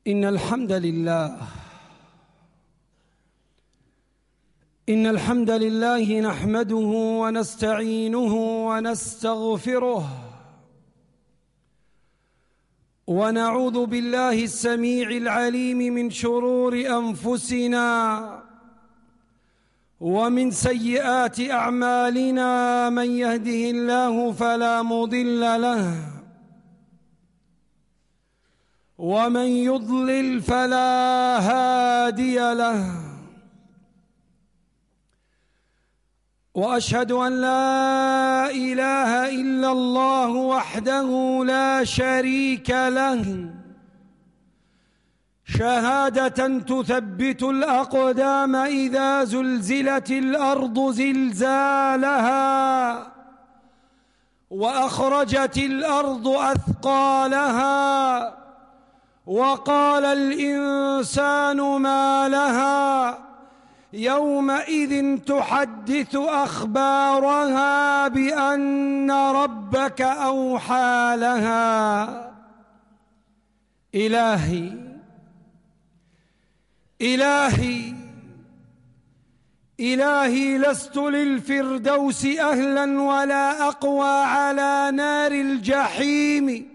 إن الحمد لله نحمده ونستعينه ونستغفره ونعوذ بالله السميع العليم من شرور أنفسنا ومن سيئات أعمالنا. من يهده الله فلا مضل له ومن يضلل فلا هادي له، وأشهد أن لا إله إلا الله وحده لا شريك له شهادة تثبت الأقدام إذا زلزلت الأرض زلزالها وأخرجت الأرض أثقالها وقال الإنسان ما لها يومئذ تحدث أخبارها بأن ربك أوحى لها. إلهي لست للفردوس أهلا ولا أقوى على نار الجحيم.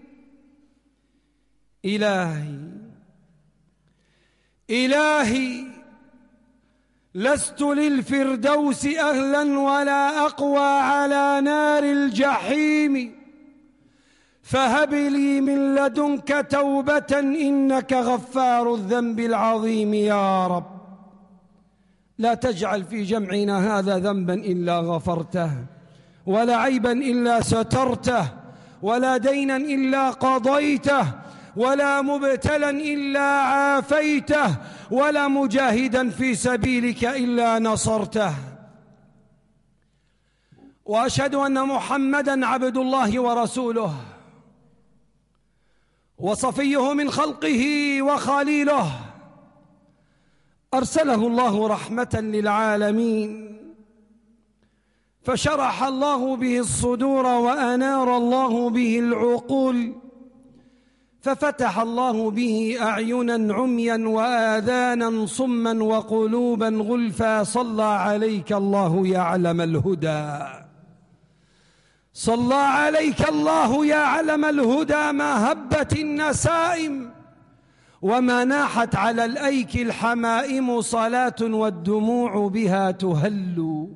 إلهي لست للفردوس أهلا ولا أقوى على نار الجحيم، فهب لي من لدنك توبة إنك غفار الذنب العظيم. يا رب لا تجعل في جمعنا هذا ذنبا إلا غفرته، ولا عيبا إلا سترته، ولا دينا إلا قضيته، ولا مبتلا إلا عافيته، ولا مجاهدا في سبيلك إلا نصرته. وأشهد أن محمدا عبد الله ورسوله وصفيه من خلقه وخليله، أرسله الله رحمة للعالمين، فشرح الله به الصدور وأنار الله به العقول، ففتح الله به أعينا عميا وآذانا صما وقلوبا غلفا. صلى عليك الله يا علم الهدى، صلى عليك الله يا علم الهدى. ما هبت النسائم وما ناحت على الأيك الحمائم، صلاة والدموع بها تهل،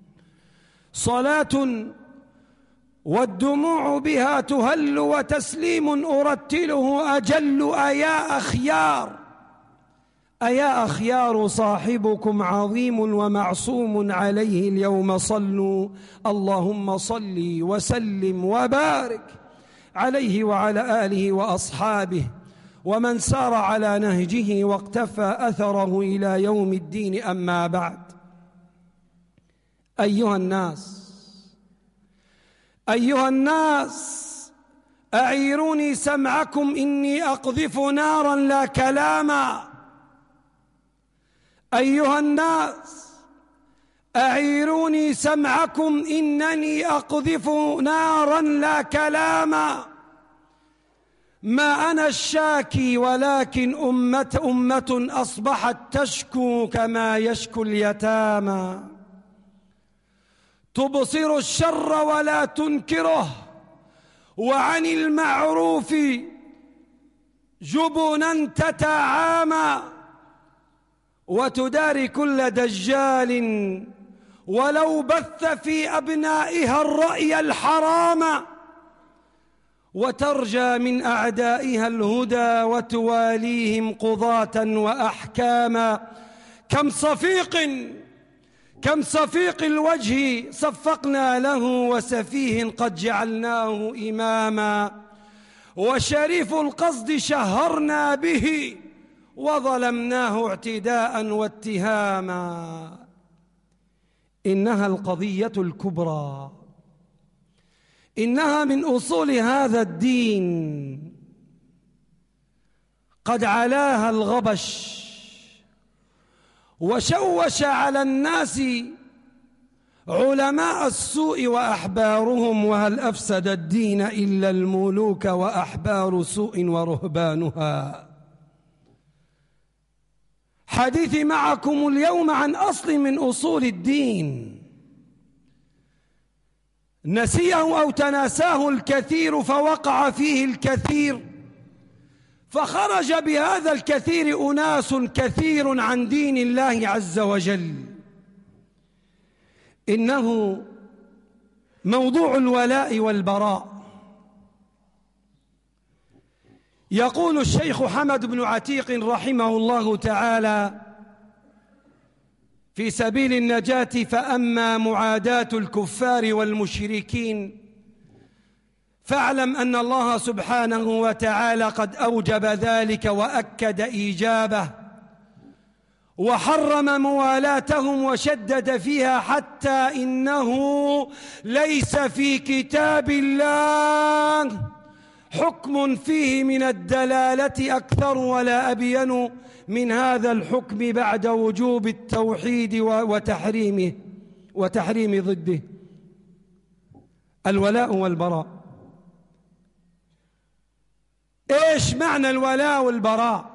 صلاة والدموع بها تهل، وتسليم أرتله أجل. أيا أخيار صاحبكم عظيم ومعصوم عليه اليوم صلوا. اللهم صل وسلم وبارك عليه وعلى آله وأصحابه ومن سار على نهجه واقتفى أثره إلى يوم الدين. أما بعد، أيها الناس أعيروني سمعكم إني أقذف نارا لا كلاما. أيها الناس أعيروني سمعكم إنني أقذف نارا لا كلاما. ما أنا الشاكي ولكن أمة أصبحت تشكو كما يشكو اليتامى، تبصر الشر ولا تنكره، وعن المعروف جبنا تتعامى، وتداري كل دجال ولو بث في أبنائها الرأي الحرام، وترجى من أعدائها الهدى وتواليهم قضاة وأحكاما. كم صفيق الوجه صفقنا له، وسفيه قد جعلناه إماما، وشريف القصد شهرنا به، وظلمناه اعتداء واتهاما. إنها القضية الكبرى، إنها من أصول هذا الدين، قد علاها الغبش وشوش على الناس علماء السوء وأحبارهم، وهل أفسد الدين إلا الملوك وأحبار سوء ورهبانها. حديثي معكم اليوم عن أصل من أصول الدين نسيه أو تناساه الكثير فوقع فيه الكثير، فخرج بهذا الكثير أناس كثير عن دين الله عز وجل. إنه موضوع الولاء والبراء. يقول الشيخ حمد بن عتيق رحمه الله تعالى في سبيل النجاة: فأما معاداة الكفار والمشركين فاعلم أن الله سبحانه وتعالى قد أوجب ذلك وأكد إيجابه، وحرم موالاتهم وشدد فيها، حتى إنه ليس في كتاب الله حكم فيه من الدلالة أكثر ولا أبين من هذا الحكم بعد وجوب التوحيد وتحريم ضده. الولاء والبراء. إيش معنى الولاء والبراء؟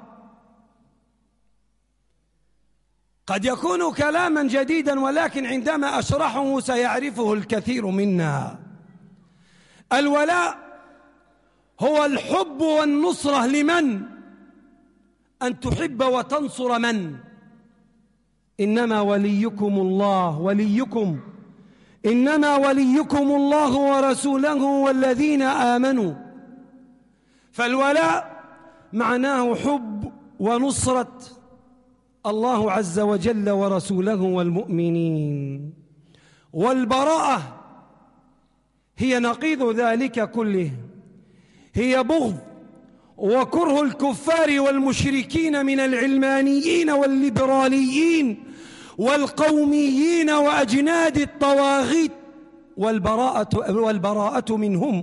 قد يكون كلاما جديدا، ولكن عندما أشرحه سيعرفه الكثير منا. الولاء هو الحب والنصرة لمن؟ أن تحب وتنصر من؟ إنما وليكم الله إنما وليكم الله ورسوله والذين آمنوا. فالولاء معناه حب ونصرة الله عز وجل ورسوله والمؤمنين، والبراءة هي نقيض ذلك كله، هي بغض وكره الكفار والمشركين من العلمانيين والليبراليين والقوميين وأجناد الطواغيت، والبراءة منهم.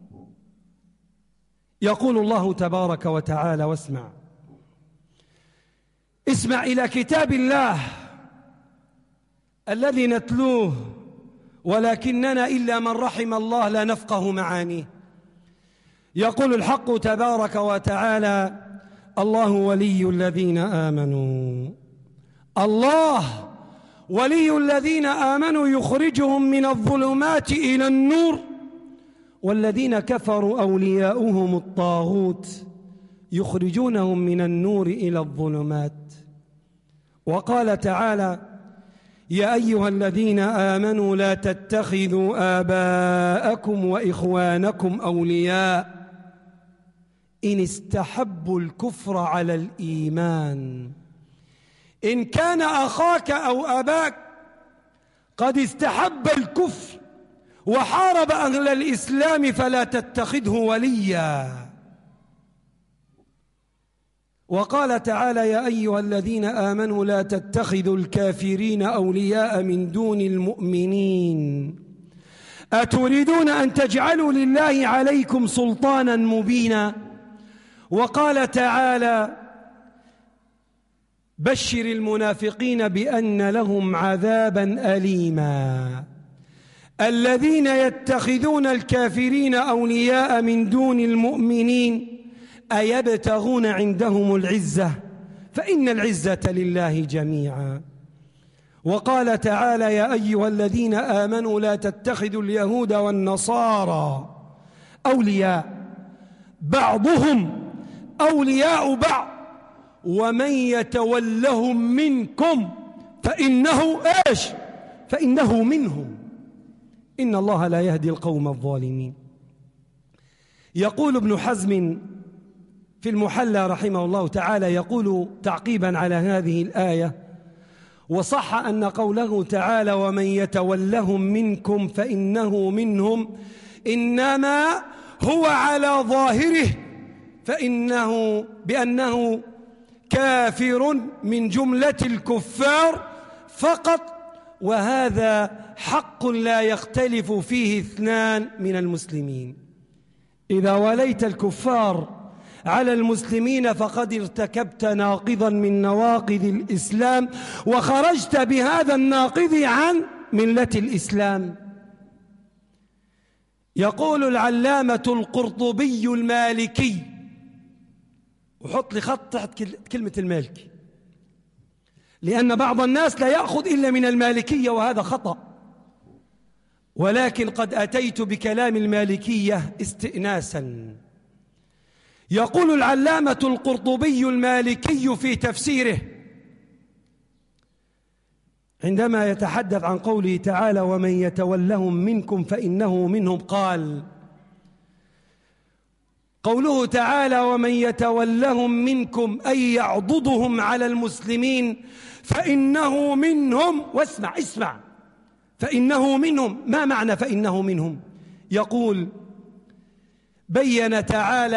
يقول الله تبارك وتعالى، اسمع إلى كتاب الله الذي نتلوه، ولكننا إلا من رحم الله لا نفقه معانيه. يقول الحق تبارك وتعالى: الله ولي الذين آمنوا. الله ولي الذين آمنوا يخرجهم من الظلمات إلى النور، والذين كفروا أولياؤهم الطاغوت يخرجونهم من النور إلى الظلمات. وقال تعالى: يا أيها الذين آمنوا لا تتخذوا آباءكم وإخوانكم أولياء إن استحبوا الكفر على الإيمان. إن كان أخاك أو أباك قد استحب الكفر وحارب أهل الإسلام فلا تتخذه وليا. وقال تعالى: يا أيها الذين آمنوا لا تتخذوا الكافرين أولياء من دون المؤمنين أتريدون أن تجعلوا لله عليكم سلطانا مبينا. وقال تعالى: بشر المنافقين بأن لهم عذابا أليما. الذين يتخذون الكافرين أولياء من دون المؤمنين أيبتغون عندهم العزة فإن العزة لله جميعا. وقال تعالى: يا أيها الذين آمنوا لا تتخذوا اليهود والنصارى أولياء بعضهم أولياء بعض ومن يتولهم منكم فإنه إيش؟ فإنه منهم إن الله لا يهدي القوم الظالمين. يقول ابن حزم في المحلى رحمه الله تعالى، يقول تعقيبا على هذه الآية: وصح أن قوله تعالى ومن يتولهم منكم فإنه منهم إنما هو على ظاهره بأنه كافر من جملة الكفار فقط، وهذا حق لا يختلف فيه اثنان من المسلمين. إذا وليت الكفار على المسلمين فقد ارتكبت ناقضا من نواقض الإسلام وخرجت بهذا الناقض عن ملة الإسلام. يقول العلامة القرطبي المالكي، وحط لي خط تحت كلمة المالكي، لأن بعض الناس لا يأخذ إلا من المالكية وهذا خطأ، ولكن قد أتيت بكلام المالكية استئناسا. يقول العلامة القرطبي المالكي في تفسيره عندما يتحدث عن قوله تعالى ومن يتولهم منكم فإنه منهم، قال قوله تعالى ومن يتولهم منكم أي يعضدهم على المسلمين فإنه منهم. واسمع اسمع، فإنه منهم، ما معنى فإنه منهم؟ يقول بين تعالى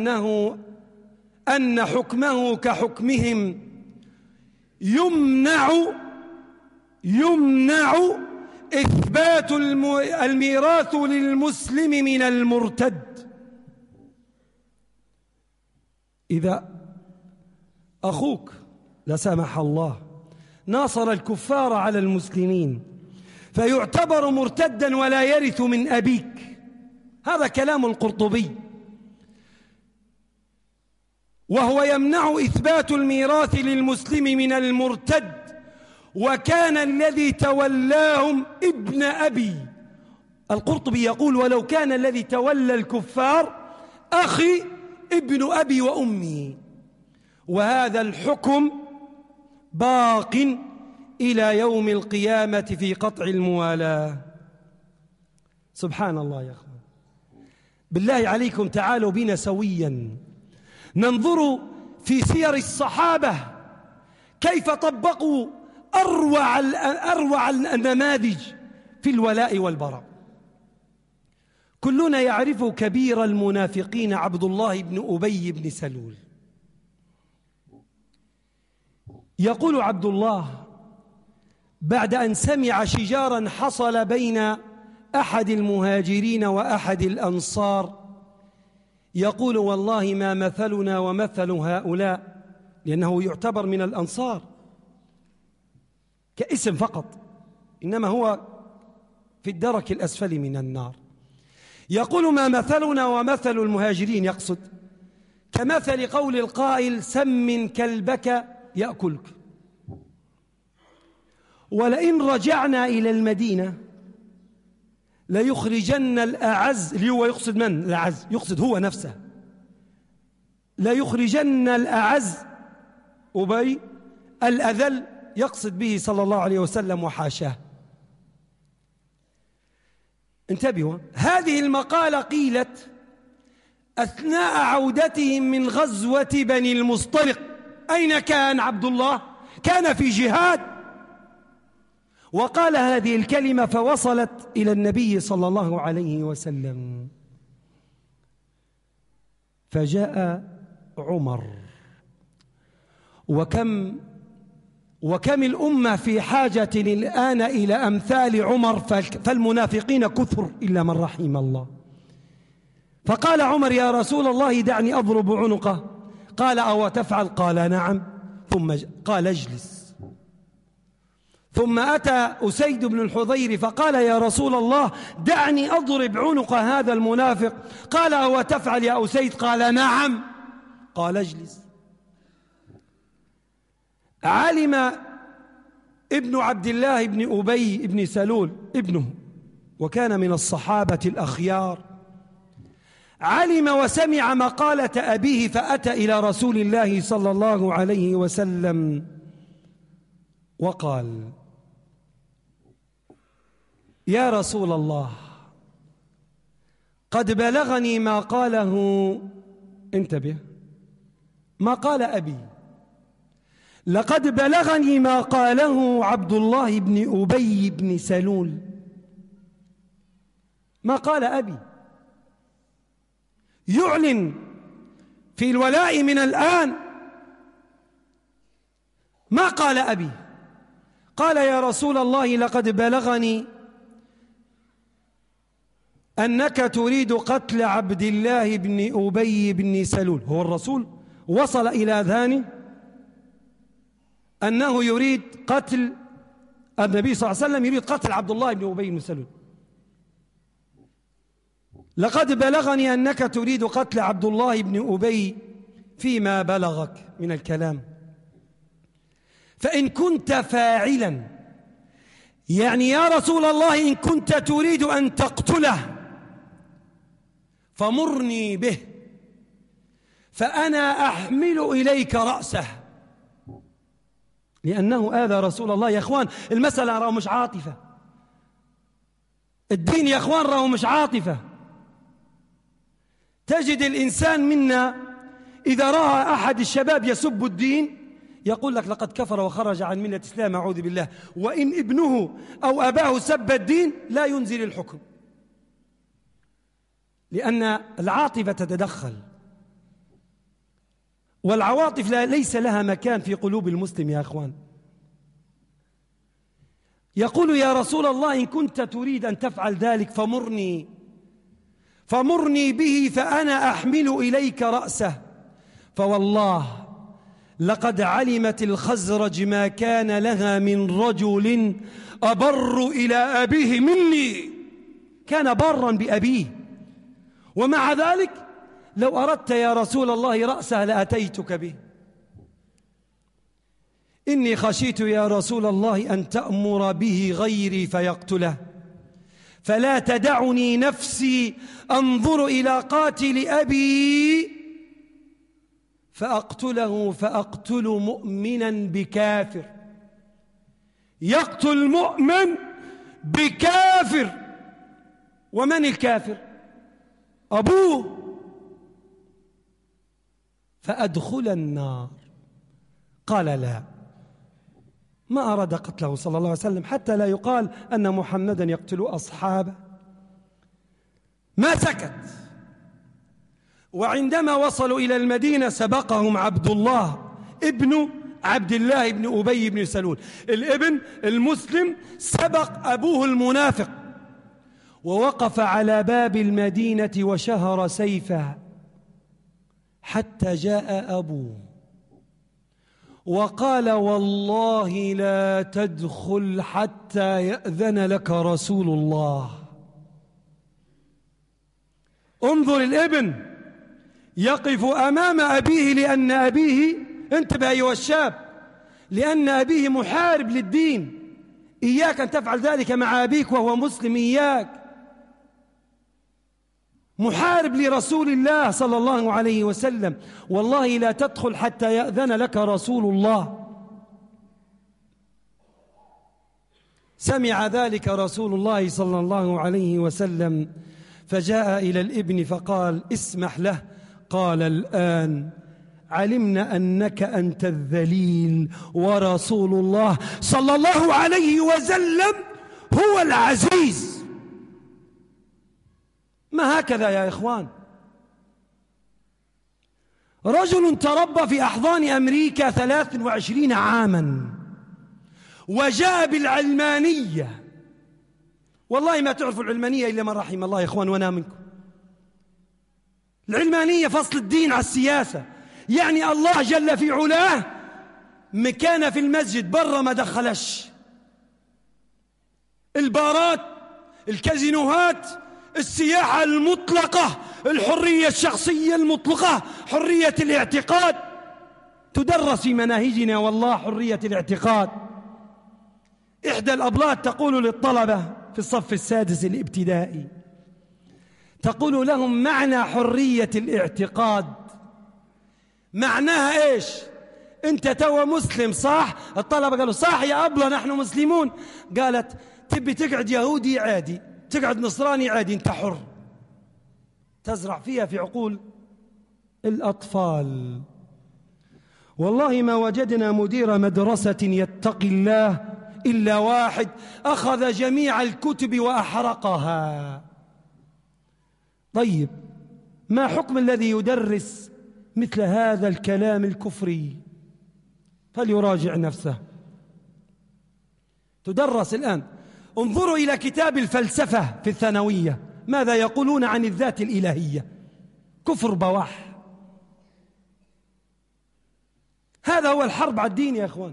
أن حكمه كحكمهم يمنع إثبات الميراث للمسلم من المرتد. إذا أخوك لا سمح الله ناصر الكفار على المسلمين فيعتبر مرتدا ولا يرث من أبيك، هذا كلام القرطبي، وهو يمنع إثبات الميراث للمسلم من المرتد، وكان الذي تولاهم ابن أبي. القرطبي يقول ولو كان الذي تولى الكفار أخي ابن أبي وأمي، وهذا الحكم باق إلى يوم القيامة في قطع الموالاة. سبحان الله يا أخوان، بالله عليكم تعالوا بنا سويا ننظر في سير الصحابة كيف طبقوا أروع النماذج في الولاء والبراء. كلنا يعرف كبير المنافقين عبد الله بن أبي بن سلول. يقول عبد الله بعد أن سمع شجارا حصل بين أحد المهاجرين وأحد الأنصار، يقول والله ما مثلنا ومثل هؤلاء، لأنه يعتبر من الأنصار كاسم فقط، إنما هو في الدرك الأسفل من النار. يقول ما مثلنا ومثل المهاجرين، يقصد كمثل قول القائل سمن كلبك يأكلك. ولئن رجعنا إلى المدينة ليخرجن الأعز، اللي هو يقصد من الأعز؟ يقصد هو نفسه. ليخرجن الأعز أبي الأذل، يقصد به صلى الله عليه وسلم وحاشاه. انتبهوا، هذه المقالة قيلت أثناء عودتهم من غزوة بني المصطلق. أين كان عبد الله؟ كان في جهاد، وقال هذه الكلمة فوصلت إلى النبي صلى الله عليه وسلم. فجاء عمر، وكم الأمة في حاجة الآن إلى أمثال عمر، فالمنافقين كثر إلا من رحم الله. فقال عمر يا رسول الله دعني أضرب عنقه. قال أو تفعل؟ قال نعم. ثم قال اجلس. ثم أتى أسيد بن الحضير فقال يا رسول الله دعني أضرب عنق هذا المنافق. قال أو تفعل يا أسيد؟ قال نعم. قال اجلس. علم ابن عبد الله بن أبي بن سلول ابنه، وكان من الصحابة الأخيار، علم وسمع مقالة أبيه فأتى إلى رسول الله صلى الله عليه وسلم وقال يا رسول الله قد بلغني ما قاله، انتبه، ما قال أبي، لقد بلغني ما قاله عبد الله بن أبي بن سلول. ما قال أبي، يعلن في الولاء من الآن. ما قال أبي، قال يا رسول الله لقد بلغني أنك تريد قتل عبد الله بن أبي بن سلول. هو الرسول وصل إلى أذهانه أنه يريد قتل النبي صلى الله عليه وسلم، يريد قتل عبد الله بن أبي بن سلول. لقد بلغني أنك تريد قتل عبد الله بن أبي فيما بلغك من الكلام. فإن كنت فاعلا، يعني يا رسول الله إن كنت تريد أن تقتله فمرني به فأنا أحمل إليك رأسه، لأنه آذى رسول الله. يا أخوان المسألة راه مش عاطفة، الدين يا أخوان راه مش عاطفة. تجد الإنسان منا إذا رأى أحد الشباب يسب الدين يقول لك لقد كفر وخرج عن ملة الإسلام أعوذ بالله، وإن ابنه أو أباه سب الدين لا ينزل الحكم، لأن العاطفة تتدخل، والعواطف ليس لها مكان في قلوب المسلم يا أخوان. يقول يا رسول الله إن كنت تريد أن تفعل ذلك فمرني به فأنا أحمل إليك رأسه. فوالله لقد علمت الخزرج ما كان لها من رجل أبر إلى أبيه مني، كان برا بأبيه، ومع ذلك لو أردت يا رسول الله رأسه لأتيتك به. إني خشيت يا رسول الله أن تأمر به غيري فيقتله، فلا تدعني نفسي أنظر إلى قاتل أبي فأقتل مؤمنا بكافر. يقتل مؤمن بكافر، ومن الكافر؟ أبوه، فأدخل النار. قال لا، ما أراد قتله صلى الله عليه وسلم حتى لا يقال أن محمدا يقتل أصحابه، ما سكت. وعندما وصلوا إلى المدينة سبقهم عبد الله ابن عبد الله بن أبي بن سلول، الابن المسلم سبق أبوه المنافق، ووقف على باب المدينة وشهر سيفه حتى جاء أبوه وقال والله لا تدخل حتى يأذن لك رسول الله. انظر الابن يقف أمام أبيه، لأن أبيه، انتبه أيها الشاب، لأن أبيه محارب للدين. إياك أن تفعل ذلك مع أبيك وهو مسلم، إياك، محارب لرسول الله صلى الله عليه وسلم. والله لا تدخل حتى يأذن لك رسول الله. سمع ذلك رسول الله صلى الله عليه وسلم فجاء إلى الابن فقال اسمح له. قال الآن علمنا أنك أنت الذليل ورسول الله صلى الله عليه وسلم هو العزيز. ما هكذا يا إخوان؟ رجل تربى في أحضان أمريكا 23 عاما وجاء بالعلمانية. والله ما تعرفوا العلمانية إلا من رحم الله يا إخوان، وأنا منكم. العلمانية فصل الدين على السياسة، يعني الله جل في علاه مكان في المسجد برا ما دخلش، البارات، الكازينوهات، السياحة المطلقة، الحرية الشخصية المطلقة، حرية الاعتقاد تدرس في مناهجنا. والله حرية الاعتقاد. إحدى الأبلات تقول للطلبة في الصف السادس الابتدائي، تقول لهم معنى حرية الاعتقاد معناها إيش؟ أنت توا مسلم صح؟ الطلبة قالوا صح يا أبلة نحن مسلمون. قالت تبي تقعد يهودي عادي، تقعد نصراني عادي، أنت حر. تزرع فيها في عقول الأطفال. والله ما وجدنا مدير مدرسة يتقي الله إلا واحد أخذ جميع الكتب وأحرقها. طيب ما حكم الذي يدرس مثل هذا الكلام الكفري؟ فليراجع نفسه. تدرس الآن. انظروا إلى كتاب الفلسفة في الثانوية، ماذا يقولون عن الذات الإلهية؟ كفر بواح. هذا هو الحرب على الدين يا أخوان.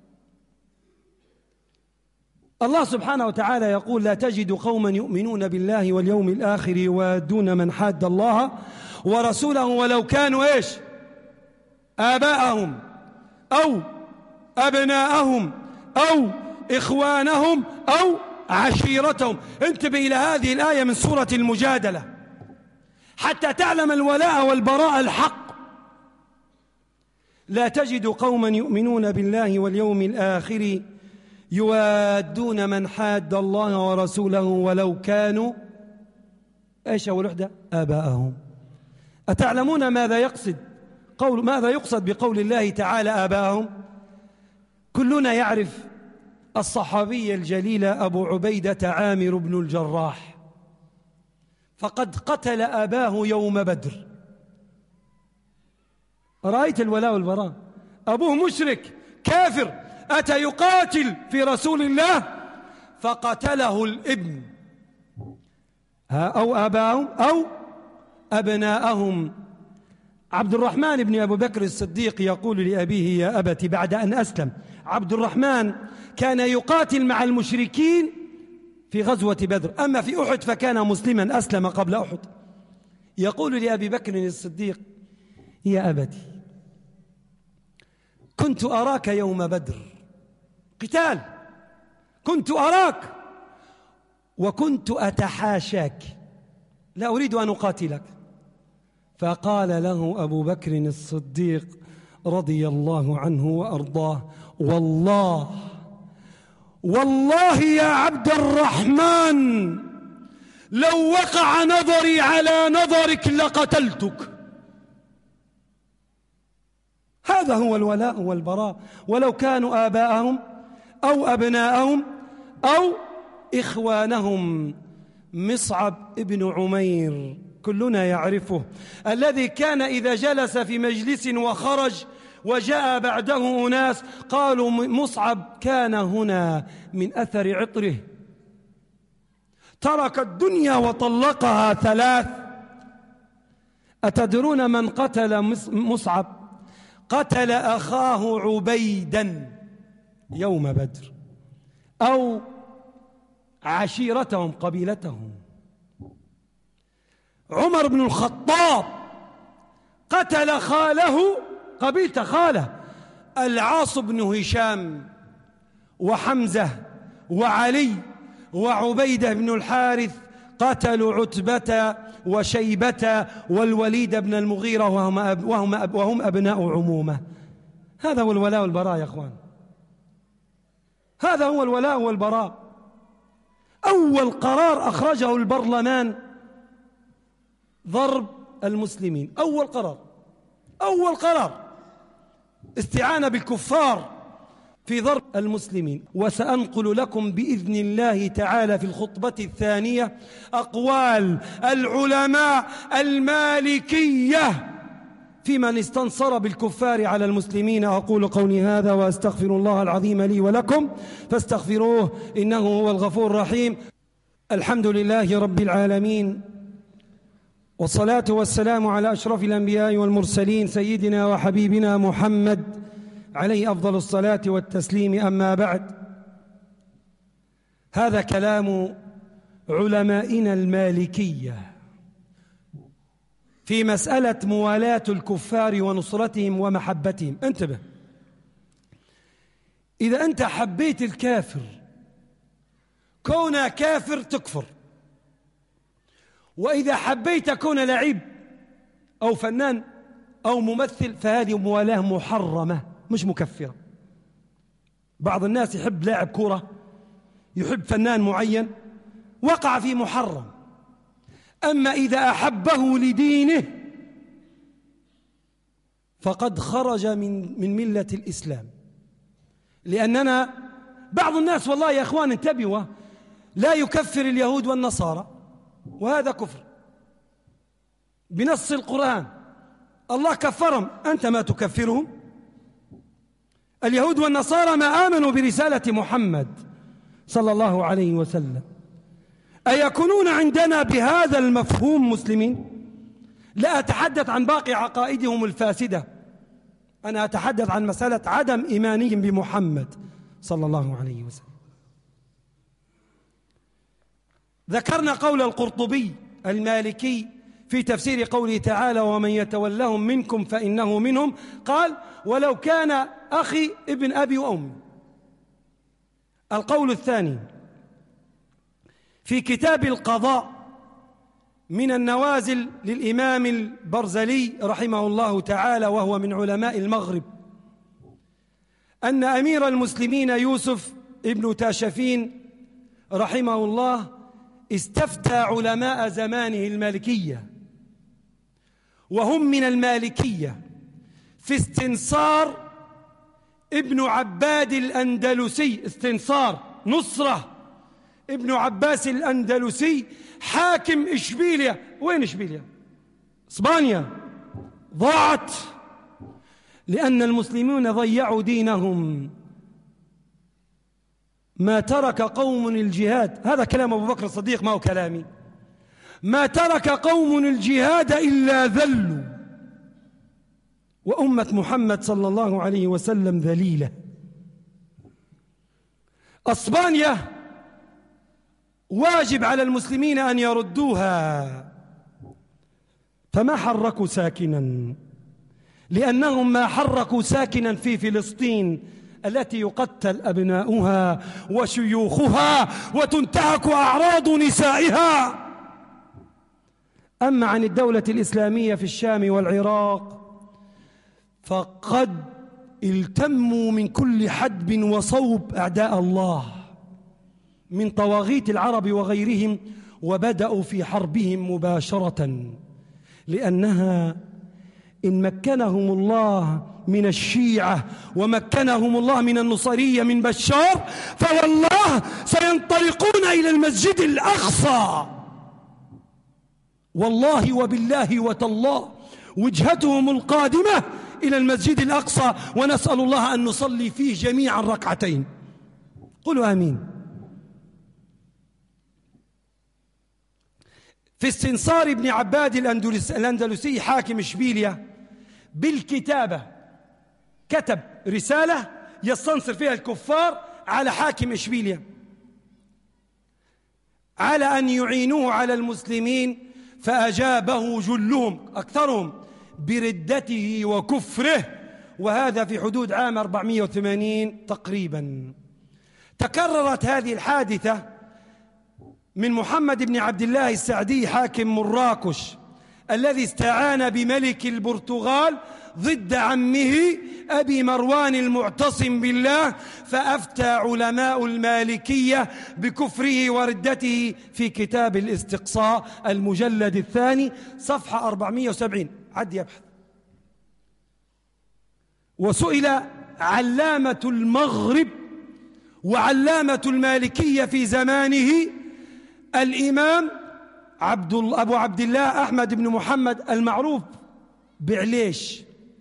الله سبحانه وتعالى يقول لا تجد قوما يؤمنون بالله واليوم الآخر يوادون من حاد الله ورسوله ولو كانوا إيش؟ آباءهم أو أبناءهم أو إخوانهم أو عشيرتهم. انتبه إلى هذه الآية من سورة المجادلة حتى تعلم الولاء والبراء الحق. لا تجد قوما يؤمنون بالله واليوم الآخر يوادون من حاد الله ورسوله ولو كانوا ايش أول وحدة؟ آباءهم. أتعلمون ماذا يقصد بقول الله تعالى آباءهم؟ كلنا يعرف الصحابي الجليل أبو عبيدة عامر بن الجراح، فقد قتل أباه يوم بدر. رأيت الولاء والبراء، أبوه مشرك كافر أتى يقاتل في رسول الله فقتله الابن، أو آباءهم أو أبناءهم. عبد الرحمن بن أبي بكر الصديق يقول لأبيه: يا أبت، بعد أن أسلم عبد الرحمن كان يقاتل مع المشركين في غزوة بدر، أما في أحد فكان مسلما أسلم قبل أحد. يقول لأبي بكر الصديق: يا أبتي، كنت أراك يوم بدر قتال، كنت أراك وكنت أتحاشاك، لا أريد أن أقاتلك. فقال له أبو بكر الصديق رضي الله عنه وأرضاه: والله يا عبد الرحمن، لو وقع نظري على نظرك لقتلتك. هذا هو الولاء والبراء، ولو كانوا آباءهم أو أبناءهم أو إخوانهم. مصعب ابن عمير كلنا يعرفه، الذي كان إذا جلس في مجلس وخرج وجاء بعده أناس قالوا: مصعب كان هنا من أثر عطره، ترك الدنيا وطلقها 3. أتدرون من قتل مصعب؟ قتل أخاه عبيدا يوم بدر، أو عشيرتهم قبيلتهم. عمر بن الخطاب قتل خاله، قبيلة خاله، العاص بن هشام وحمزة وعلي وعبيدة بن الحارث قتلوا عتبة وشيبة والوليد بن المغيرة وهم أبناء عمومة. هذا هو الولاء والبراء يا أخوان، هذا هو الولاء والبراء. أول قرار أخرجه البرلمان ضرب المسلمين، أول قرار استعانة بالكفار في ضرب المسلمين. وسأنقل لكم بإذن الله تعالى في الخطبة الثانية أقوال العلماء المالكية في من استنصر بالكفار على المسلمين. أقول قولي هذا وأستغفر الله العظيم لي ولكم فاستغفروه إنه هو الغفور الرحيم. الحمد لله رب العالمين، والصلاة والسلام على أشرف الأنبياء والمرسلين سيدنا وحبيبنا محمد عليه أفضل الصلاة والتسليم. أما بعد، هذا كلام علمائنا المالكية في مسألة موالاة الكفار ونصرتهم ومحبتهم. انتبه، إذا أنت حبيت الكافر كون كافر تكفر، وإذا حبيت كون لعيب أو فنان أو ممثل فهذه موالاه محرمة مش مكفرة. بعض الناس يحب لاعب كرة، يحب فنان معين، وقع في محرم. أما إذا أحبه لدينه فقد خرج من ملة الإسلام. لأننا بعض الناس والله يا أخوان انتبهوا لا يكفر اليهود والنصارى، وهذا كفر بنص القرآن. الله كفرهم، أنت ما تكفرهم. اليهود والنصارى ما آمنوا برسالة محمد صلى الله عليه وسلم. أيكونون عندنا بهذا المفهوم مسلمين؟ لا أتحدث عن باقي عقائدهم الفاسدة، أنا أتحدث عن مسألة عدم إيمانهم بمحمد صلى الله عليه وسلم. ذكرنا قول القرطبي المالكي في تفسير قوله تعالى ومن يتولهم منكم فإنه منهم، قال ولو كان أخي ابن أبي وأمي. القول الثاني في كتاب القضاء من النوازل للإمام البرزلي رحمه الله تعالى وهو من علماء المغرب، أن أمير المسلمين يوسف ابن تاشفين رحمه الله استفتى علماء زمانه المالكية وهم من المالكية في استنصار ابن عباد الأندلسي، استنصار نصرة ابن عباس الأندلسي حاكم إشبيلية. وين إشبيلية؟ إسبانيا ضاعت لأن المسلمون ضيعوا دينهم. ما ترك قوم الجهاد، هذا كلام أبو بكر الصديق ما هو كلامي، ما ترك قوم الجهاد إلا ذلوا، وأمة محمد صلى الله عليه وسلم ذليلة. إسبانيا واجب على المسلمين أن يردوها، فما حركوا ساكنا، لأنهم ما حركوا ساكنا في فلسطين التي يقتل أبناؤها وشيوخها وتنتهك أعراض نسائها. أما عن الدولة الإسلامية في الشام والعراق فقد التموا من كل حدب وصوب أعداء الله من طواغيت العرب وغيرهم، وبدأوا في حربهم مباشرة، لأنها إن مكنهم الله من الشيعة ومكنهم الله من النصيرية من بشار، فوالله سينطلقون إلى المسجد الأقصى، والله وبالله وتالله وجهتهم القادمة إلى المسجد الأقصى، ونسأل الله أن نصلي فيه جميعا ركعتين. قولوا آمين. في استنصار ابن عباد الأندلسي حاكم إشبيلية بالكتابة، كتب رسالة يستنصر فيها الكفار على حاكم إشبيلية على أن يعينوه على المسلمين، فأجابه جلهم أكثرهم بردته وكفره، وهذا في حدود عام 480 تقريبا. تكررت هذه الحادثة من محمد بن عبد الله السعدي حاكم مراكش الذي استعان بملك البرتغال ضد عمه أبي مروان المعتصم بالله، فأفتى علماء المالكية بكفره وردته في كتاب الاستقصاء المجلد الثاني صفحة 470. عد يبحث. وسئل علامة المغرب وعلامة المالكية في زمانه الإمام أبو عبد الله أحمد بن محمد المعروف بعليش،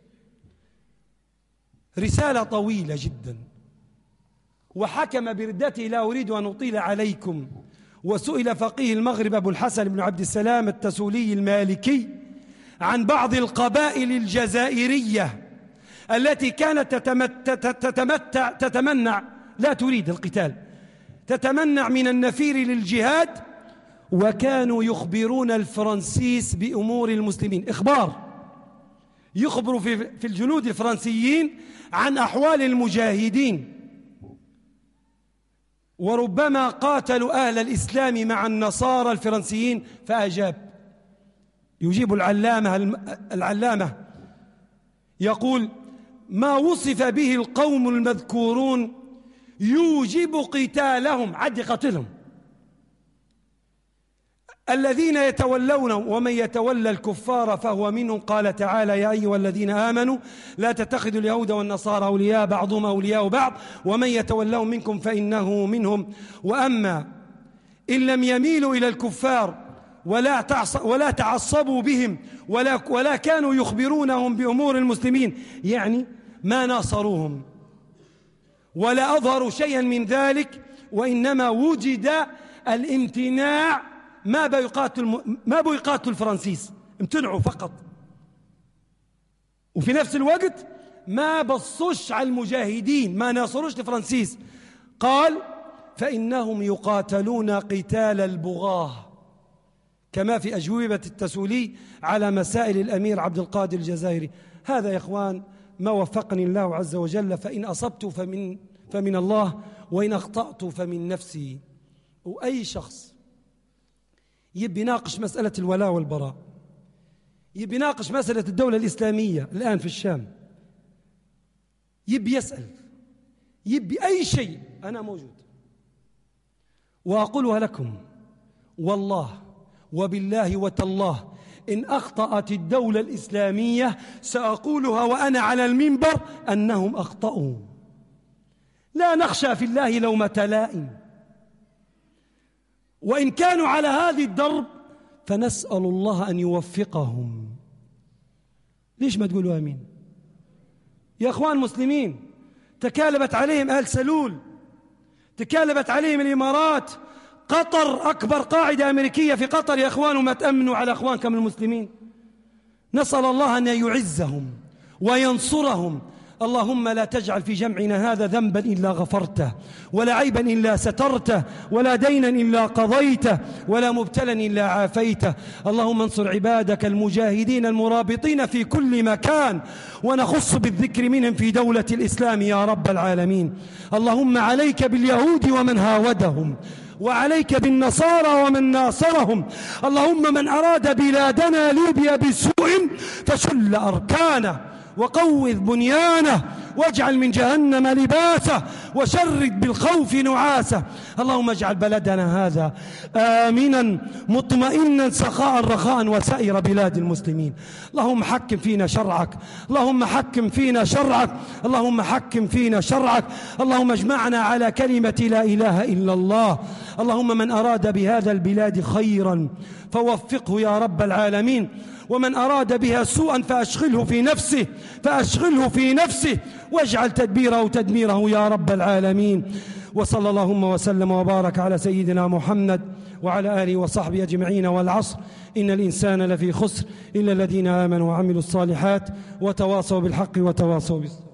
رسالة طويلة جدا، وحكم بردته، لا أريد أن أطيل عليكم. وسئل فقيه المغرب أبو الحسن بن عبد السلام التسولي المالكي عن بعض القبائل الجزائرية التي كانت تتمنع لا تريد القتال، تتمنع من النفير للجهاد، وكانوا يخبرون الفرنسيس بأمور المسلمين، إخبار يخبروا في الجنود الفرنسيين عن أحوال المجاهدين، وربما قاتلوا أهل الإسلام مع النصارى الفرنسيين. فأجاب، يجيب العلامة يقول ما وصف به القوم المذكورون يوجب قتالهم، عد قتلهم، الذين يتولون ومن يتولى الكفار فهو منهم. قال تعالى يا أيها الذين آمنوا لا تتخذوا اليهود والنصارى أولياء بعضهم أولياء بعض ومن يتولهم منكم فإنه منهم. وأما إن لم يميلوا إلى الكفار ولا تعصبوا بهم ولا كانوا يخبرونهم بأمور المسلمين، يعني ما ناصروهم ولا أظهروا شيئا من ذلك، وإنما وجد الامتناع، ما بيقاتلوا الفرنسيس، امتنعوا فقط، وفي نفس الوقت ما بصوش على المجاهدين، ما ناصروش الفرنسيس. قال فإنهم يقاتلون قتال البغاة كما في أجوبة التسولي على مسائل الأمير عبد القادر الجزائري. هذا يا إخوان ما وفقني الله عز وجل، فإن أصبت فمن الله، وإن أخطأت فمن نفسي. وأي شخص يبي يناقش مسألة الولاء والبراء، يبي يناقش مسألة الدولة الإسلامية الآن في الشام، يبي يسأل، يبي أي شيء، أنا موجود. وأقولها لكم والله وبالله وتالله، إن أخطأت الدولة الإسلامية سأقولها وأنا على المنبر أنهم أخطأوا. لا نخشى في الله لومة لائم، وإن كانوا على هذه الدرب فنسأل الله أن يوفقهم. ليش ما تقولوا آمين يا أخوان مسلمين؟ تكالبت عليهم آل سلول، تكالبت عليهم الإمارات، قطر أكبر قاعدة أمريكية في قطر يا أخوان، وما تأمنوا على أخوانكم المسلمين. نسأل الله أن يعزهم وينصرهم. اللهم لا تجعل في جمعنا هذا ذنبا إلا غفرته، ولا عيبا إلا سترته، ولا دينا إلا قضيته، ولا مبتلا إلا عافيته. اللهم انصر عبادك المجاهدين المرابطين في كل مكان، ونخص بالذكر منهم في دولة الإسلام يا رب العالمين. اللهم عليك باليهود ومن هاودهم، وعليك بالنصارى ومن ناصرهم. اللهم من أراد بلادنا ليبيا بسوء فشل أركانه، وقوذ بنيانه، واجعل من جهنم لباسه، وشرد بالخوف نعاسه. اللهم اجعل بلدنا هذا آمنا مطمئنا سخاء رخاء، وسائر بلاد المسلمين. اللهم حكم فينا شرعك، اللهم حكم فينا شرعك، اللهم حكم فينا شرعك. اللهم اجمعنا على كلمة لا إله إلا الله. اللهم من أراد بهذا البلاد خيرا فوفقه يا رب العالمين، ومن أراد بها سوءا فأشغله في نفسه واجعل تدميره يا رب العالمين. وصلى اللهم وسلم وبارك على سيدنا محمد وعلى آله وصحبه أجمعين. والعصر إن الإنسان لفي خسر إلا الذين آمنوا وعملوا الصالحات وتواصوا بالحق وتواصوا بالصبر.